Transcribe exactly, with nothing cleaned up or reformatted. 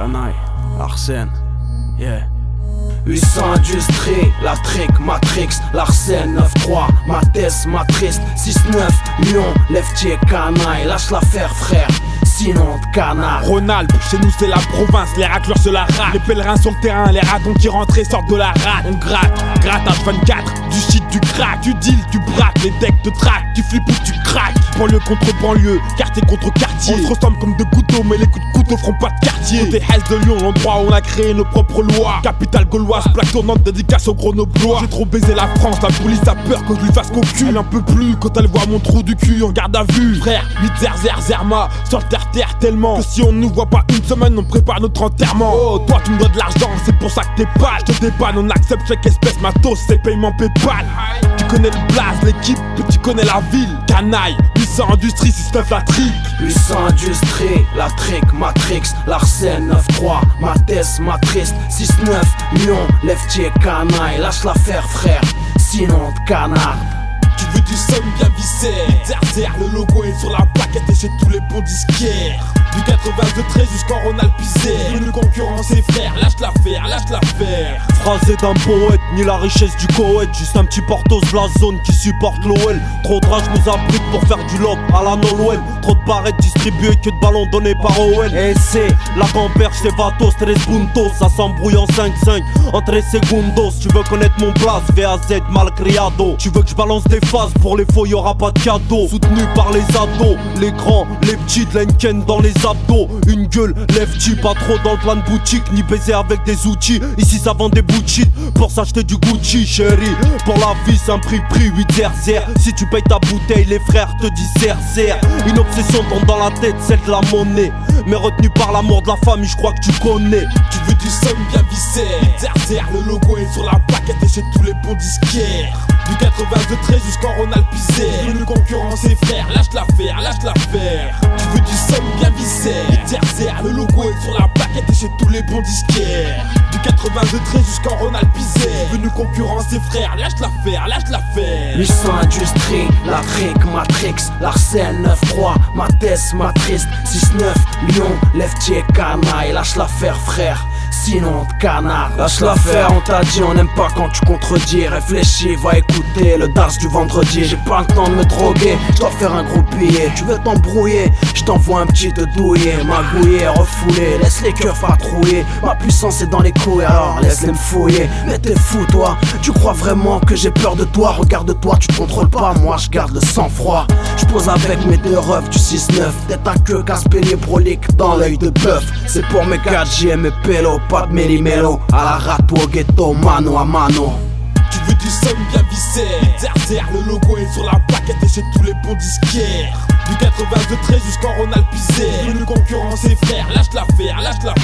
Canaille, Arsène, yeah. huit cents Industrie, la trick, Matrix, l'Arsène neuf trois, Mathès, Matriste, six neuf, Lyon, Leftier, Canaille, lâche l'affaire frère, sinon de canard. Ronald, chez nous c'est la province, les racleurs se la rate. Les pèlerins sur le terrain, les ratons qui rentraient sortent de la rate. On gratte, gratte H vingt-quatre, du shit, du crack, du deal, du braque, les decks te traquent, tu flippes ou tu craques. Banlieue contre banlieue, quartier contre quartier. On se ressemble comme deux couteaux, mais les coups de couteau feront pas de quartier. Côté Hesse de Lyon, l'endroit où on a créé nos propres lois. Capitale gauloise, plaque tournante, dédicace aux grenoblois. J'ai trop baisé la France, la police a peur que je lui fasse cocu. Elle en peut plus quand elle voit mon trou du cul en garde à vue. Frère, huit zer zer zerma, sur le terre terre tellement que si on nous voit pas une semaine, on prépare notre enterrement. Oh, toi tu me dois de l'argent, c'est pour ça que t'es pâle. Je te dépanne, on accepte chaque espèce, matos, c'est paiement Paypal. Tu connais le blaze, l'équipe, tu connais la ville. Canaille, huit cents Industrie, six neuf la trick. huit cents Industrie, la trick, Matrix, l'Arsène neuf trois, Mathès, Matriste, six neuf, Lyon, Leftier, Canaille, lâche l'affaire frère, sinon de canard. Tu veux du somme bien vissé, zer zer, le logo est sur la plaquette et chez tous les bons disquaires. Du quatre-vingt-deux treize jusqu'en Ronald Pizet, une concurrence et frère, lâche l'affaire, lâche l'affaire. Phrasé d'un poète, ni la richesse du Koweït, juste un petit portos de la zone qui supporte l'O L. Trop de rage nous abrite pour faire du lob à la Nolwenn. Trop de barrettes distribuées que de ballons donnés par Owen. Et c'est la gamberge, c'est Vatos, tres puntos, ça s'embrouille en cinq cinq, en tres segundos. Tu veux connaître mon place, V A Z malcriado. Tu veux que je balance des phases, pour les faux y'aura pas de cadeau. Soutenu par les ados, les grands, les petits, de l'enken dans les abdos. Une gueule, lefty, pas trop dans le plan de boutique, ni baiser avec des outils. Ici ça vend des bullshit pour s'acheter du Gucci, chérie. Pour la vie c'est un prix prix, huit zer zer. Si tu payes ta bouteille, les frères te disent zer zer. Une obsession tombe dans la tête, celle de la monnaie. Mais retenu par l'amour de la famille, je crois que tu connais. Tu veux du somme bien vissé, zer zer, le logo est sur la plaquette et chez tous les bons disquaires. Du quatre-vingt-deux treize jusqu'en Ronald Pizet, une concurrence et frère, lâche l'affaire, lâche l'affaire. Tu veux du somme bien vissé, zer zer, le logo est sur la plaquette et chez tous les bons disquaires. Du quatre-vingt-deux treize jusqu'en Ronald Pizet, une concurrence et frère, lâche l'affaire, lâche l'affaire. huit cents Industrie, la trick, Matrix, l'Arsène neuf trois, Mathès, Matriste, six neuf, Lyon, Leftier, Canaille, lâche l'affaire frère, sinon de canard. Lâche l'affaire, on t'a dit, on n'aime pas quand tu contredis. Réfléchis, va écouter le dars du vendredi. J'ai pas le temps de me droguer, je dois faire un gros billet. Tu veux t'embrouiller, je t'envoie un petit te douiller. Magouiller, refouler, laisse les cœurs patrouiller. Ma puissance est dans les couilles, alors laisse-les me fouiller. Mais t'es fou toi, tu crois vraiment que j'ai peur de toi? Regarde-toi, tu te contrôles pas, moi je garde le sang-froid. Je pose avec mes deux refs du six neuf, tête à queue, casse-pélier prolique dans l'œil de bœuf. C'est pour mes quatre J et mes pélos, pas de méli-mélo, à la rate au ghetto, mano à mano. Tu veux du somme bien vissé, zer zer, le logo est sur la plaquette et chez tous les bons disquaires. Du quatre-vingt-deux treize jusqu'en Ronald Pizet, une concurrence et frère, lâche l'affaire, lâche l'affaire.